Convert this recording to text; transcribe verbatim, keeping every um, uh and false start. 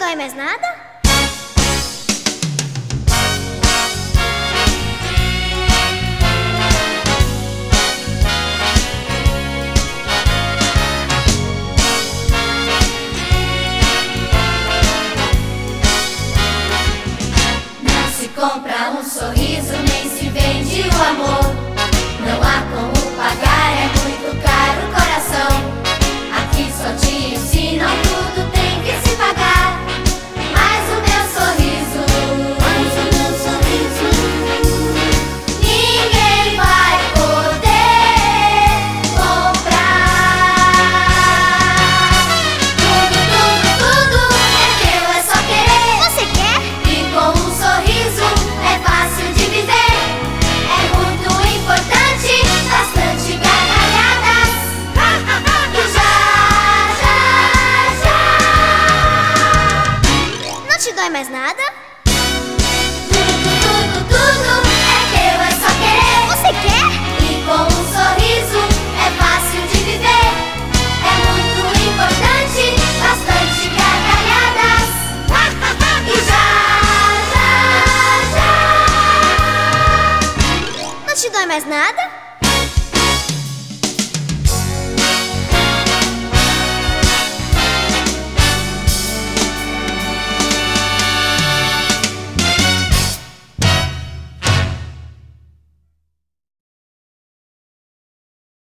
dói mais nada? Não se compra um sorriso, nem se vende o amor. Não há como pagar, é muito caro o coração. Aqui só te ensinam, tudo tem que se pagar. Mas o meu sorriso, mas o meu sorriso, ninguém vai poder comprar. Tudo, tudo, tudo é teu, é só querer. Você quer? E com um sorriso é fácil de viver. É muito importante, bastante gargalhadas. E já, já, já. Não te dói mais nada? Tudo, tudo, tudo é teu, é só querer. Você quer? E com um sorriso é fácil de viver. É muito importante, bastante gargalhadas. E já, já, já. Não te dói mais nada?